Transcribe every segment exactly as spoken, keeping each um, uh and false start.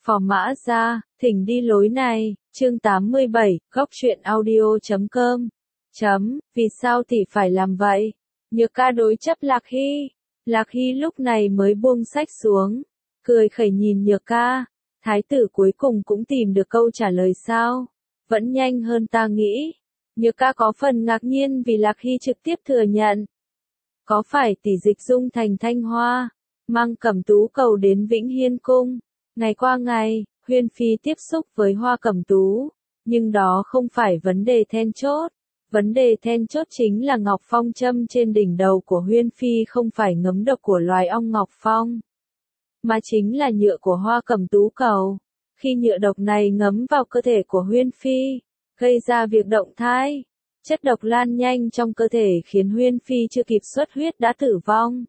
Phò Mã Gia, thỉnh đi lối này, chương tám mươi bảy, góc truyện audio chấm com. Chấm, vì sao tỷ phải làm vậy? Nhược ca đối chấp Lạc Hy. Lạc Hy lúc này mới buông sách xuống, cười khẩy nhìn Nhược ca. Thái tử cuối cùng cũng tìm được câu trả lời sao? Vẫn nhanh hơn ta nghĩ. Nhược ca có phần ngạc nhiên vì Lạc Hy trực tiếp thừa nhận. Có phải tỷ dịch dung thành Thanh Hoa, mang Cẩm Tú cầu đến Vĩnh Hiên Cung? Ngày qua ngày, Huyên Phi tiếp xúc với Hoa Cẩm Tú, nhưng đó không phải vấn đề then chốt. Vấn đề then chốt chính là Ngọc Phong châm trên đỉnh đầu của Huyên Phi không phải ngấm độc của loài ong Ngọc Phong, mà chính là nhựa của Hoa Cẩm Tú cầu. Khi nhựa độc này ngấm vào cơ thể của Huyên Phi, gây ra việc động thai, chất độc lan nhanh trong cơ thể khiến Huyên Phi chưa kịp xuất huyết đã tử vong.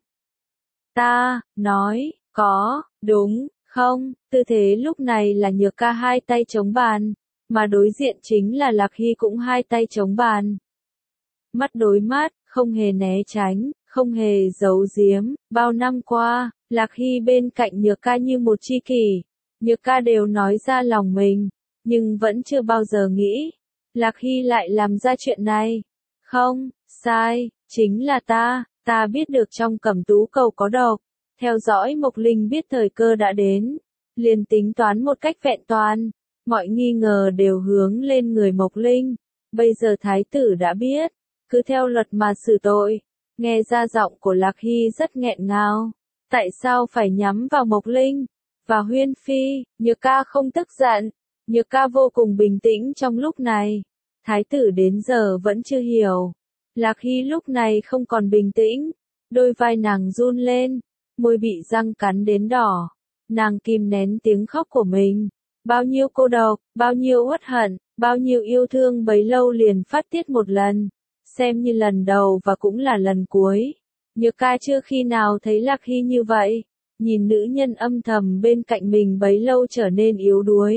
Ta, nói, có, đúng, không, tư thế lúc này là Nhược ca hai tay chống bàn, mà đối diện chính là Lạc Hy cũng hai tay chống bàn. Mắt đối mắt, không hề né tránh, không hề giấu giếm, bao năm qua, Lạc Hy bên cạnh Nhược ca như một tri kỷ, Nhược ca đều nói ra lòng mình, nhưng vẫn chưa bao giờ nghĩ, Lạc Hy lại làm ra chuyện này. Không, sai, chính là ta, ta biết được trong Cẩm Tú cầu có độc, theo dõi Mộc Linh biết thời cơ đã đến, liền tính toán một cách vẹn toàn, mọi nghi ngờ đều hướng lên người Mộc Linh, bây giờ thái tử đã biết, cứ theo luật mà xử tội. Nghe ra giọng của Lạc Hy rất nghẹn ngào, tại sao phải nhắm vào Mộc Linh và Huyên Phi? Nhược ca không tức giận, Nhược ca vô cùng bình tĩnh trong lúc này. Thái tử đến giờ vẫn chưa hiểu. Lạc Hy lúc này không còn bình tĩnh, đôi vai nàng run lên, môi bị răng cắn đến đỏ. Nàng kìm nén tiếng khóc của mình. Bao nhiêu cô độc, bao nhiêu uất hận, bao nhiêu yêu thương bấy lâu liền phát tiết một lần, xem như lần đầu và cũng là lần cuối. Nhược ca chưa khi nào thấy Lạc Hy như vậy, nhìn nữ nhân âm thầm bên cạnh mình bấy lâu trở nên yếu đuối.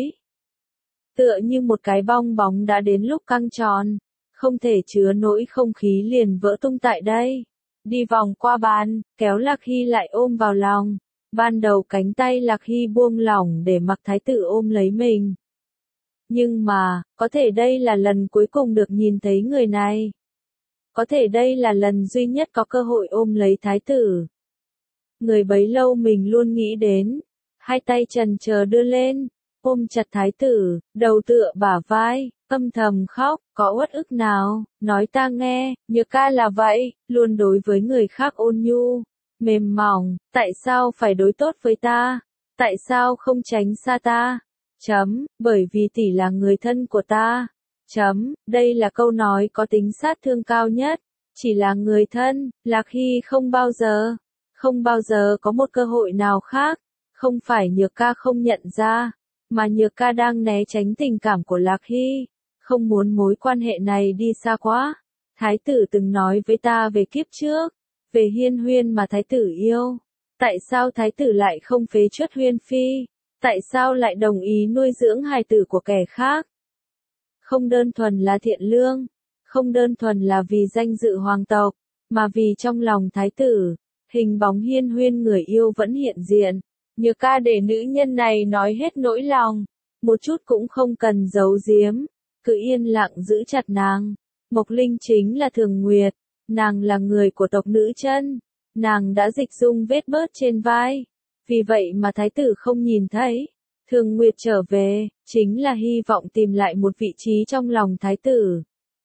Tựa như một cái bong bóng đã đến lúc căng tròn, không thể chứa nổi không khí liền vỡ tung tại đây. Đi vòng qua bàn, kéo Lạc Hy lại ôm vào lòng. Ban đầu cánh tay Lạc Hy buông lỏng để mặc thái tử ôm lấy mình. Nhưng mà, có thể đây là lần cuối cùng được nhìn thấy người này. Có thể đây là lần duy nhất có cơ hội ôm lấy thái tử. Người bấy lâu mình luôn nghĩ đến. Hai tay trần chờ đưa lên, ôm chặt thái tử, đầu tựa bả vai, âm thầm khóc, có uất ức nào, nói ta nghe. Nhược ca là vậy, luôn đối với người khác ôn nhu, mềm mỏng, tại sao phải đối tốt với ta? Tại sao không tránh xa ta? Chấm, bởi vì tỷ là người thân của ta. Chấm, đây là câu nói có tính sát thương cao nhất. Chỉ là người thân, Lạc Hy không bao giờ, không bao giờ có một cơ hội nào khác. Không phải Nhược ca không nhận ra, mà Nhược ca đang né tránh tình cảm của Lạc Hy, không muốn mối quan hệ này đi xa quá. Thái tử từng nói với ta về kiếp trước, về Hiên Huyên mà thái tử yêu. Tại sao thái tử lại không phế truất Huyên Phi? Tại sao lại đồng ý nuôi dưỡng hài tử của kẻ khác? Không đơn thuần là thiện lương, không đơn thuần là vì danh dự hoàng tộc, mà vì trong lòng thái tử, hình bóng Hiên Huyên người yêu vẫn hiện diện. Nhược ca để nữ nhân này nói hết nỗi lòng, một chút cũng không cần giấu giếm, cứ yên lặng giữ chặt nàng. Mộc Linh chính là Thường Nguyệt, nàng là người của tộc nữ chân, nàng đã dịch dung vết bớt trên vai, vì vậy mà thái tử không nhìn thấy. Thường Nguyệt trở về, chính là hy vọng tìm lại một vị trí trong lòng thái tử.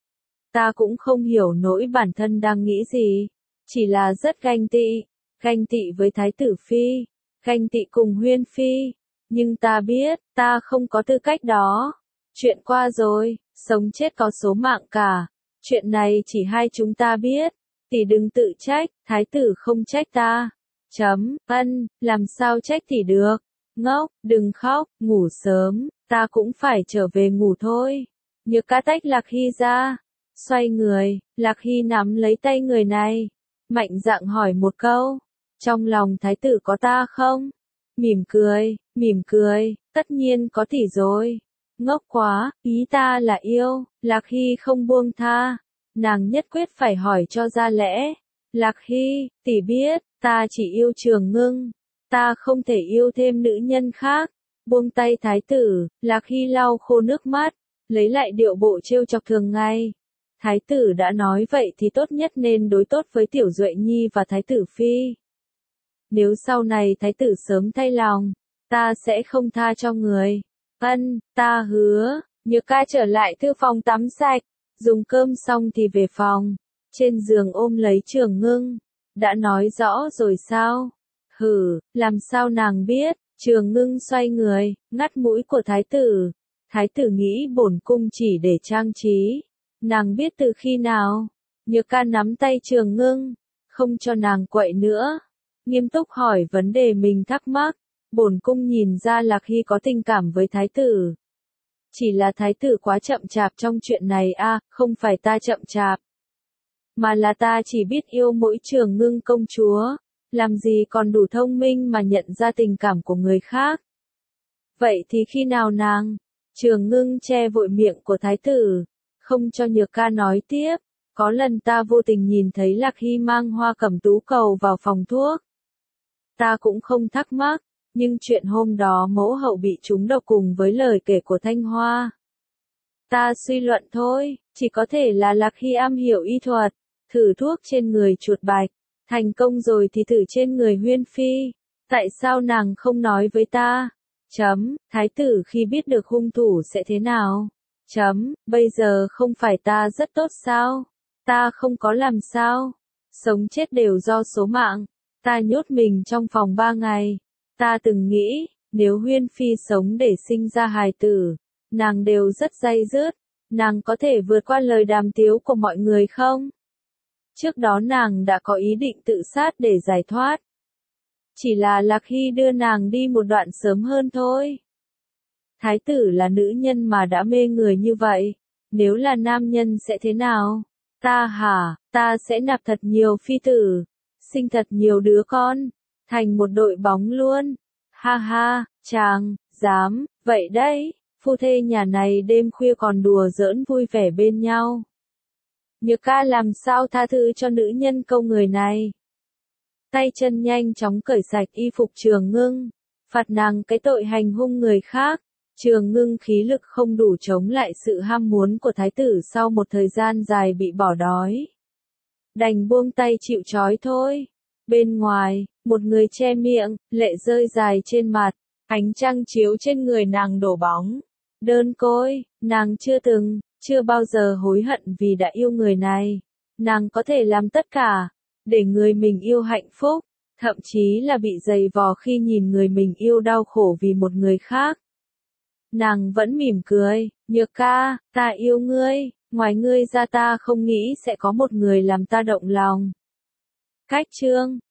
Ta cũng không hiểu nỗi bản thân đang nghĩ gì, chỉ là rất ganh tị, ganh tị với thái tử Phi, ganh tị cùng Huyên Phi, nhưng ta biết, ta không có tư cách đó. Chuyện qua rồi, sống chết có số mạng cả, chuyện này chỉ hai chúng ta biết, tỷ đừng tự trách, thái tử không trách ta. Chấm, ân, làm sao trách tỷ được, ngốc, đừng khóc, ngủ sớm, ta cũng phải trở về ngủ thôi. Nhược ca tách Lạc Hy ra, xoay người, Lạc Hy nắm lấy tay người này, mạnh dạn hỏi một câu, trong lòng thái tử có ta không? Mỉm cười, mỉm cười, tất nhiên có tỷ rồi. Ngốc quá, ý ta là yêu. Lạc Hy không buông tha, nàng nhất quyết phải hỏi cho ra lẽ. Lạc Hy, tỷ biết, ta chỉ yêu Trường Ngưng, ta không thể yêu thêm nữ nhân khác. Buông tay thái tử, Lạc Hy lau khô nước mắt, lấy lại điệu bộ trêu chọc thường ngày. Thái tử đã nói vậy thì tốt nhất nên đối tốt với Tiểu Duệ Nhi và Thái tử Phi. Nếu sau này Thái tử sớm thay lòng, ta sẽ không tha cho người. Ân, ta hứa. Nhược ca trở lại thư phòng tắm sạch, dùng cơm xong thì về phòng. Trên giường ôm lấy Trường Ngưng. Đã nói rõ rồi sao? Hử, làm sao nàng biết? Trường Ngưng xoay người, ngắt mũi của thái tử. Thái tử nghĩ bổn cung chỉ để trang trí. Nàng biết từ khi nào? Nhược ca nắm tay Trường Ngưng, không cho nàng quậy nữa. Nghiêm túc hỏi vấn đề mình thắc mắc. Bổn cung nhìn ra Lạc Hy có tình cảm với thái tử. Chỉ là thái tử quá chậm chạp trong chuyện này a, à, không phải ta chậm chạp. Mà là ta chỉ biết yêu mỗi Trường Ngưng công chúa. Làm gì còn đủ thông minh mà nhận ra tình cảm của người khác. Vậy thì khi nào nàng? Trường Ngưng che vội miệng của thái tử, không cho Nhược ca nói tiếp. Có lần ta vô tình nhìn thấy Lạc Hy mang Hoa Cẩm Tú cầu vào phòng thuốc. Ta cũng không thắc mắc, nhưng chuyện hôm đó mẫu hậu bị trúng độc cùng với lời kể của Thanh Hoa. Ta suy luận thôi, chỉ có thể là Lạc Hy am hiểu y thuật, thử thuốc trên người chuột bạch. Thành công rồi thì thử trên người Huyên Phi. Tại sao nàng không nói với ta? Chấm, thái tử khi biết được hung thủ sẽ thế nào? Chấm, bây giờ không phải ta rất tốt sao? Ta không có làm sao? Sống chết đều do số mạng. Ta nhốt mình trong phòng ba ngày. Ta từng nghĩ, nếu Huyên Phi sống để sinh ra hài tử, nàng đều rất day dứt. Nàng có thể vượt qua lời đàm tiếu của mọi người không? Trước đó nàng đã có ý định tự sát để giải thoát. Chỉ là Lạc Hy đưa nàng đi một đoạn sớm hơn thôi. Thái tử là nữ nhân mà đã mê người như vậy. Nếu là nam nhân sẽ thế nào? Ta hả, ta sẽ nạp thật nhiều phi tử. Sinh thật nhiều đứa con. Thành một đội bóng luôn. Ha ha, chàng, dám, vậy đấy. Phu thê nhà này đêm khuya còn đùa giỡn vui vẻ bên nhau. Nhược ca làm sao tha thứ cho nữ nhân câu người này. Tay chân nhanh chóng cởi sạch y phục Trường Ngưng, phạt nàng cái tội hành hung người khác. Trường Ngưng khí lực không đủ chống lại sự ham muốn của thái tử sau một thời gian dài bị bỏ đói. Đành buông tay chịu trói thôi. Bên ngoài, một người che miệng, lệ rơi dài trên mặt, ánh trăng chiếu trên người nàng đổ bóng. Đơn côi, nàng chưa từng, chưa bao giờ hối hận vì đã yêu người này. Nàng có thể làm tất cả, để người mình yêu hạnh phúc, thậm chí là bị dày vò khi nhìn người mình yêu đau khổ vì một người khác. Nàng vẫn mỉm cười, Nhược ca, ta yêu ngươi, ngoài ngươi ra ta không nghĩ sẽ có một người làm ta động lòng. Cách chương